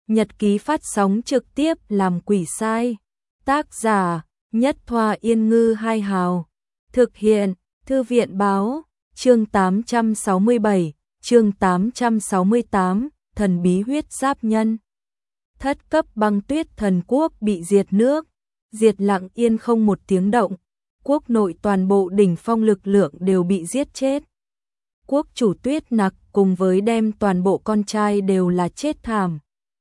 Nhật ký phát sóng trực tiếp làm quỷ sai. Tác giả: Nhất Thoa Yên Ngư Hai Hào. Thực hiện: Thư viện Báo. Chương 867, chương 868, thần bí huyết giáp nhân. Thất cấp băng tuyết thần quốc bị diệt nước, diệt lặng yên không một tiếng động. Quốc nội toàn bộ đỉnh phong lực lượng đều bị giết chết. Quốc chủ Tuyết Nặc cùng với đem toàn bộ con trai đều là chết thảm.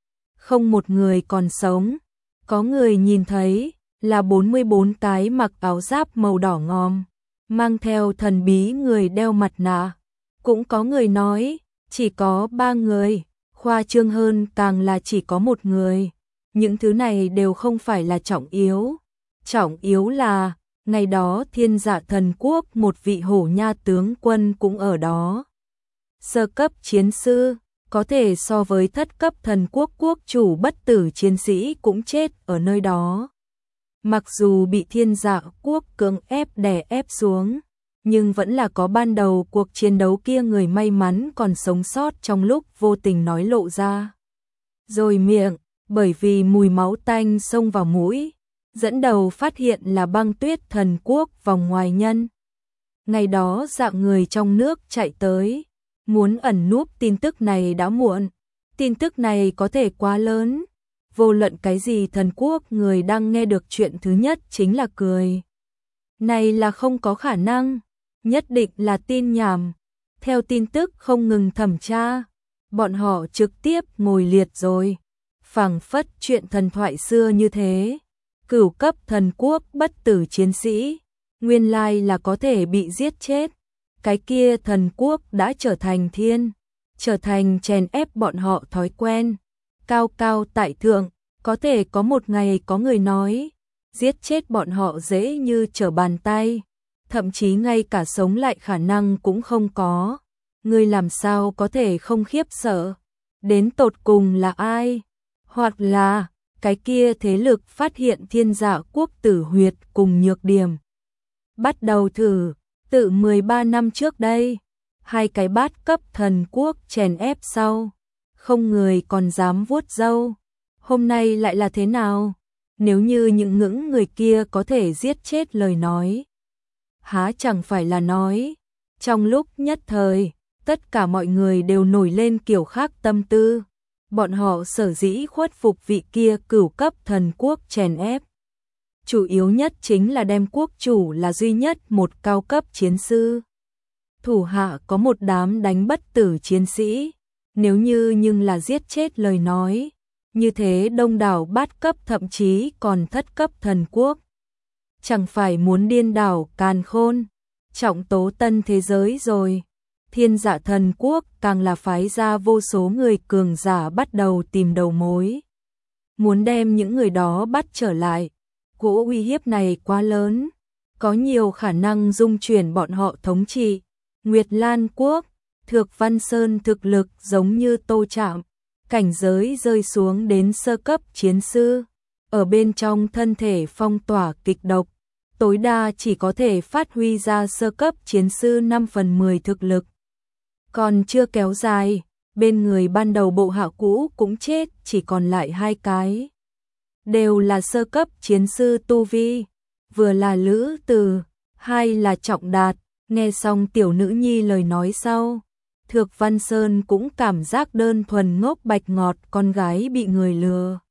Không một người còn sống. Có người nhìn thấy là 44 cái mặc áo giáp màu đỏ ngòm, mang theo thần bí người đeo mặt nạ. Cũng có người nói chỉ có 3 người, khoa trương hơn càng là chỉ có một người. Những thứ này đều không phải là trọng yếu. Trọng yếu là ngày đó Thiên Dạ Thần Quốc một vị hổ nha tướng quân cũng ở đó. Sơ cấp chiến sư, có thể so với thất cấp thần quốc quốc chủ bất tử chiến sĩ cũng chết ở nơi đó. Mặc dù bị Thiên Dạ quốc cưỡng ép đè ép xuống, nhưng vẫn là có ban đầu cuộc chiến đấu kia người may mắn còn sống sót trong lúc vô tình nói lộ ra. Rồi miệng, bởi vì mùi máu tanh xông vào mũi, dẫn đầu phát hiện là băng tuyết thần quốc vòng ngoài nhân. Ngày đó dạng người trong nước chạy tới, muốn ẩn núp tin tức này đã muộn. Tin tức này có thể quá lớn. Vô luận cái gì thần quốc người đang nghe được chuyện thứ nhất chính là cười. Này là không có khả năng, nhất định là tin nhảm. Theo tin tức không ngừng thẩm tra, bọn họ trực tiếp ngồi liệt rồi. Phảng phất chuyện thần thoại xưa như thế. Cửu cấp thần quốc bất tử chiến sĩ, nguyên lai là có thể bị giết chết. Cái kia thần quốc đã trở thành trở thành chèn ép bọn họ thói quen. Cao cao tại thượng, có thể có một ngày có người nói, giết chết bọn họ dễ như trở bàn tay, thậm chí ngay cả sống lại khả năng cũng không có. Người làm sao có thể không khiếp sợ? Đến tột cùng là ai? Hoặc là cái kia thế lực phát hiện Thiên Dạ quốc tử huyệt cùng nhược điểm. Bắt đầu thử, tự 13 năm trước đây, hai cái bát cấp thần quốc chèn ép sau, không người còn dám vuốt râu. Hôm nay lại là thế nào? Nếu như những người kia có thể giết chết lời nói, há chẳng phải là nói. Trong lúc nhất thời, tất cả mọi người đều nổi lên kiểu khác tâm tư. Bọn họ sở dĩ khuất phục vị kia cửu cấp thần quốc chèn ép, chủ yếu nhất chính là đem quốc chủ là duy nhất một cao cấp chiến sư. Thủ hạ có một đám đánh bất tử chiến sĩ, nếu như nhưng là giết chết lời nói, như thế đông đảo bát cấp thậm chí còn thất cấp thần quốc. Chẳng phải muốn điên đảo càn khôn, trọng tố tân thế giới rồi. Thiên Dạ thần quốc càng là phái ra vô số người cường giả bắt đầu tìm đầu mối. Muốn đem những người đó bắt trở lại. Cỗ uy hiếp này quá lớn, có nhiều khả năng dung chuyển bọn họ thống trị. Nguyệt Lan quốc, Thược Văn Sơn thực lực giống như Tô Trạm, cảnh giới rơi xuống đến sơ cấp chiến sư. Ở bên trong thân thể phong tỏa kịch độc, tối đa chỉ có thể phát huy ra sơ cấp chiến sư 5/10 thực lực. Còn chưa kéo dài, bên người ban đầu bộ hạ cũ cũng chết, chỉ còn lại 2 cái. Đều là sơ cấp chiến sư tu vi, vừa là Lữ Từ, hai là Trọng Đạt. Nghe xong tiểu nữ nhi lời nói sau, Thược Văn Sơn cũng cảm giác đơn thuần ngốc bạch ngọt con gái bị người lừa.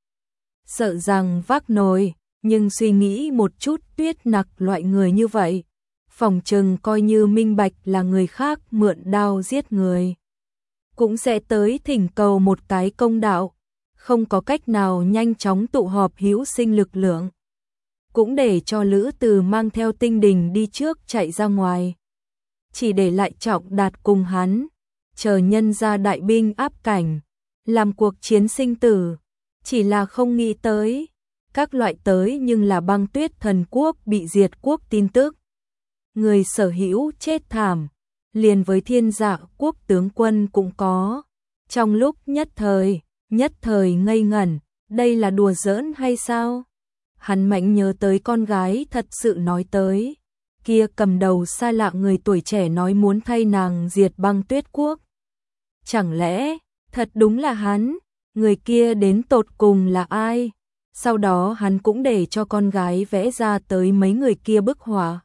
Sợ rằng vác nồi, nhưng suy nghĩ một chút Tuyết Nặc loại người như vậy, phỏng chừng coi như minh bạch là người khác mượn đao giết người, cũng sẽ tới thỉnh cầu một cái công đạo. Không có cách nào nhanh chóng tụ họp hữu sinh lực lượng, cũng để cho Lữ Từ mang theo Tinh Đình đi trước chạy ra ngoài, chỉ để lại Trọng Đạt cùng hắn, chờ nhân ra đại binh áp cảnh, làm cuộc chiến sinh tử. Chỉ là không nghĩ tới, các loại tới nhưng là băng tuyết thần quốc bị diệt quốc tin tức. Người sở hữu chết thảm, liền với Thiên Dạ quốc tướng quân cũng có. Trong lúc nhất thời ngây ngẩn, đây là đùa giỡn hay sao? Hắn mạnh nhớ tới con gái thật sự nói tới, kia cầm đầu xa lạ người tuổi trẻ nói muốn thay nàng diệt băng tuyết quốc. Chẳng lẽ, thật đúng là hắn? người kia đến tột cùng là ai? Sau đó hắn cũng để cho con gái vẽ ra tới mấy người kia bức họa.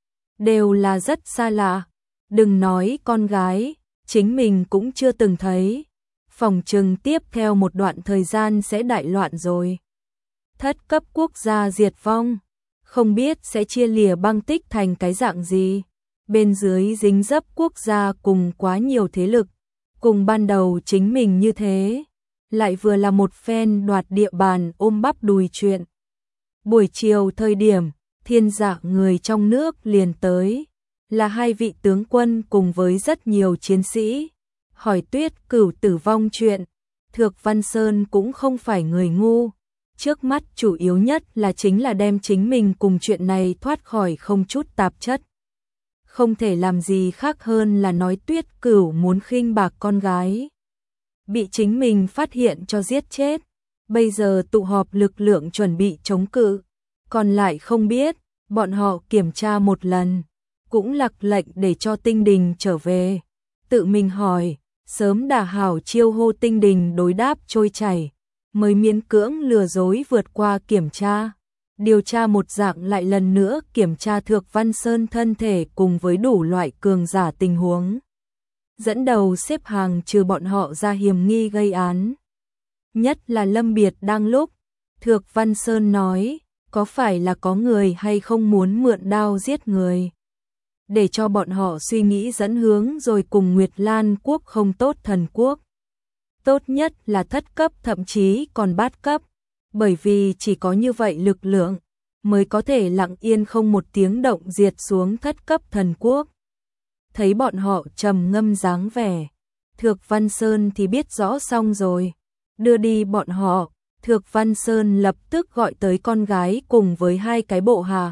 Đều là rất xa lạ, đừng nói con gái, chính mình cũng chưa từng thấy. Phòng trừng tiếp theo một đoạn thời gian sẽ đại loạn rồi. Thất cấp quốc gia diệt vong, không biết sẽ chia lìa băng tích thành cái dạng gì. Bên dưới dính dấp quốc gia cùng quá nhiều thế lực, cùng ban đầu chính mình như thế, lại vừa là một phen đoạt địa bàn ôm bắp đùi chuyện. Buổi chiều thời điểm, Thiên Dạ người trong nước liền tới, là hai vị tướng quân cùng với rất nhiều chiến sĩ, hỏi Tuyết Cửu tử vong chuyện. Thược Văn Sơn cũng không phải người ngu, trước mắt chủ yếu nhất là chính là đem chính mình cùng chuyện này thoát khỏi không chút tạp chất. Không thể làm gì khác hơn là nói Tuyết Cửu muốn khinh bạc con gái, bị chính mình phát hiện cho giết chết, bây giờ tụ họp lực lượng chuẩn bị chống cự, còn lại không biết, bọn họ kiểm tra một lần, cũng lặc lệnh để cho Tinh Đình trở về, tự mình hỏi, sớm đã hảo chiêu hô Tinh Đình đối đáp trôi chảy, mới miễn cưỡng lừa dối vượt qua kiểm tra. Điều tra một dạng lại lần nữa kiểm tra Thược Văn Sơn thân thể cùng với đủ loại cường giả tình huống. Dẫn đầu xếp hàng trừ bọn họ ra hiểm nghi gây án. Nhất là Lâm Biệt đang lúc, Thược Văn Sơn nói, có phải là có người hay không muốn mượn đao giết người. Để cho bọn họ suy nghĩ dẫn hướng rồi cùng Nguyệt Lan quốc không tốt thần quốc. Tốt nhất là thất cấp thậm chí còn bát cấp. Bởi vì chỉ có như vậy lực lượng mới có thể lặng yên không một tiếng động diệt xuống thất cấp thần quốc. Thấy bọn họ trầm ngâm dáng vẻ, Thược Văn Sơn thì biết rõ xong rồi, đưa đi bọn họ. Thược Văn Sơn lập tức gọi tới con gái cùng với hai cái bộ hạ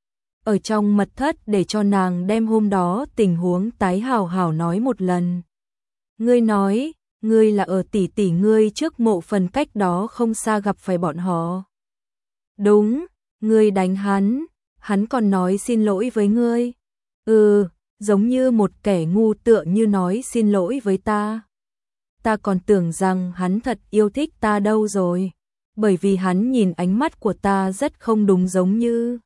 ở trong mật thất để cho nàng đem hôm đó tình huống tái hào hào nói một lần. Ngươi nói, ngươi là ở tỷ tỷ ngươi trước mộ phần cách đó không xa gặp phải bọn họ. Đúng, ngươi đánh hắn còn nói xin lỗi với ngươi. Giống như một kẻ ngu tựa như nói xin lỗi với ta. Ta còn tưởng rằng hắn thật yêu thích ta đâu rồi, bởi vì hắn nhìn ánh mắt của ta rất không đúng giống như.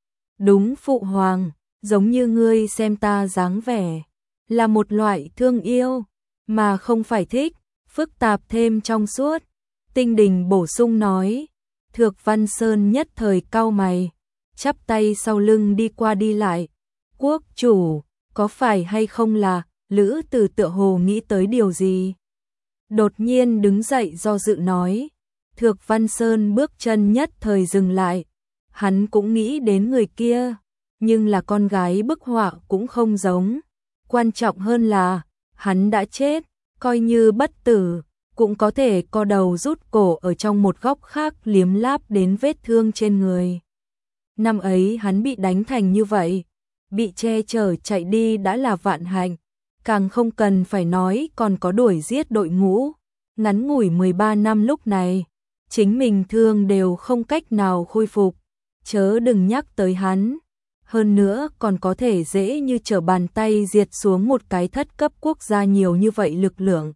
Đúng phụ hoàng, giống như ngươi xem ta dáng vẻ, là một loại thương yêu, mà không phải thích, phức tạp thêm trong suốt. Tinh Đình bổ sung nói. Thược Văn Sơn nhất thời cau mày, chắp tay sau lưng đi qua đi lại. Quốc chủ, có phải hay không là, Lữ Tử tựa hồ nghĩ tới điều gì? Đột nhiên đứng dậy do dự nói. Thược Văn Sơn bước chân nhất thời dừng lại. Hắn cũng nghĩ đến người kia, nhưng là con gái bức họa cũng không giống. Quan trọng hơn là, hắn đã chết, coi như bất tử, cũng có thể co đầu rút cổ ở trong một góc khác liếm láp đến vết thương trên người. Năm ấy hắn bị đánh thành như vậy, bị che chở chạy đi đã là vạn hạnh, càng không cần phải nói còn có đuổi giết đội ngũ. Ngắn ngủi 13 năm lúc này, chính mình thương đều không cách nào khôi phục, chớ đừng nhắc tới hắn. Hơn nữa còn có thể dễ như trở bàn tay diệt xuống một cái thất cấp quốc gia nhiều như vậy lực lượng.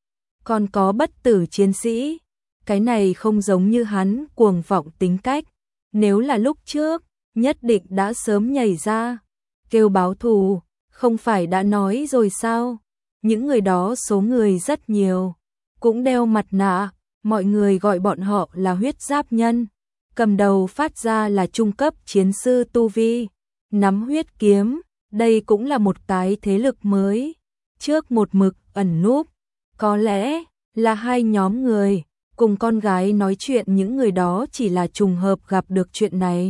Còn có bất tử chiến sĩ, cái này không giống như hắn cuồng vọng tính cách. Nếu là lúc trước, nhất định đã sớm nhảy ra, kêu báo thù, không phải đã nói rồi sao? Những người đó số người rất nhiều, cũng đeo mặt nạ, mọi người gọi bọn họ là huyết giáp nhân. Cầm đầu phát ra là trung cấp chiến sư tu vi, nắm huyết kiếm, đây cũng là một cái thế lực mới. Trước một mực ẩn núp, có lẽ là hai nhóm người, cùng con gái nói chuyện những người đó chỉ là trùng hợp gặp được chuyện này.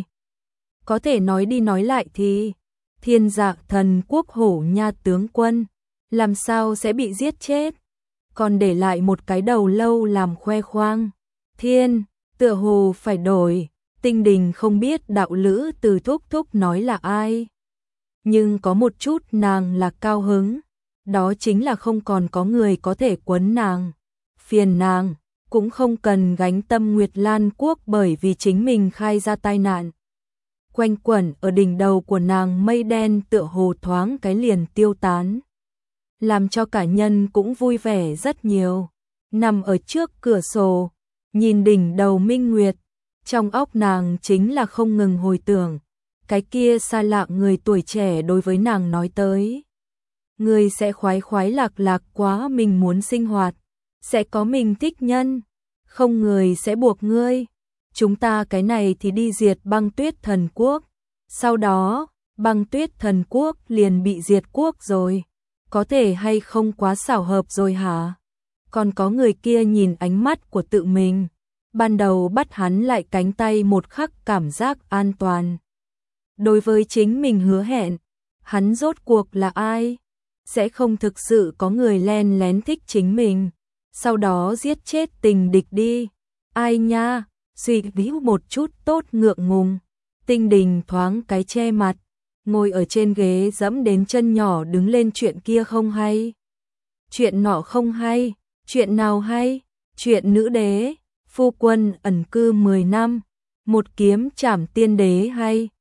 Có thể nói đi nói lại thì, Thiên Dạ thần quốc Hổ Nha tướng quân, làm sao sẽ bị giết chết, còn để lại một cái đầu lâu làm khoe khoang. Tựa hồ phải đổi. Tinh Đình không biết đạo lữ từ thúc thúc nói là ai, nhưng có một chút nàng là cao hứng, đó chính là không còn có người có thể quấn nàng, phiền nàng, cũng không cần gánh tâm Nguyệt Lan quốc bởi vì chính mình khai ra tai nạn. Quanh quẩn ở đỉnh đầu của nàng mây đen tựa hồ thoáng cái liền tiêu tán, làm cho cả nhân cũng vui vẻ rất nhiều. nằm ở trước cửa sổ, nhìn đỉnh đầu minh nguyệt, trong óc nàng chính là không ngừng hồi tưởng, cái kia xa lạ người tuổi trẻ đối với nàng nói tới. Người sẽ khoái khoái lạc lạc quá mình muốn sinh hoạt, sẽ có mình thích nhân, không người sẽ buộc ngươi. Chúng ta cái này thì đi diệt Băng Tuyết Thần Quốc, sau đó, Băng Tuyết Thần Quốc liền bị diệt quốc rồi. Có thể hay không quá xảo hợp rồi hả? Còn có người kia nhìn ánh mắt của tự mình, ban đầu bắt hắn lại cánh tay một khắc cảm giác an toàn. Đối với chính mình hứa hẹn, hắn rốt cuộc là ai? Sẽ không thực sự có người len lén thích chính mình, sau đó giết chết tình địch đi. Ai nha, suy nghĩ một chút tốt ngượng ngùng. Tinh Đình thoáng cái che mặt, ngồi ở trên ghế dẫm đến chân nhỏ đứng lên. Chuyện kia không hay, chuyện nọ không hay, chuyện nào hay? Chuyện nữ đế, phu quân ẩn cư 10 năm, một kiếm trảm tiên đế hay,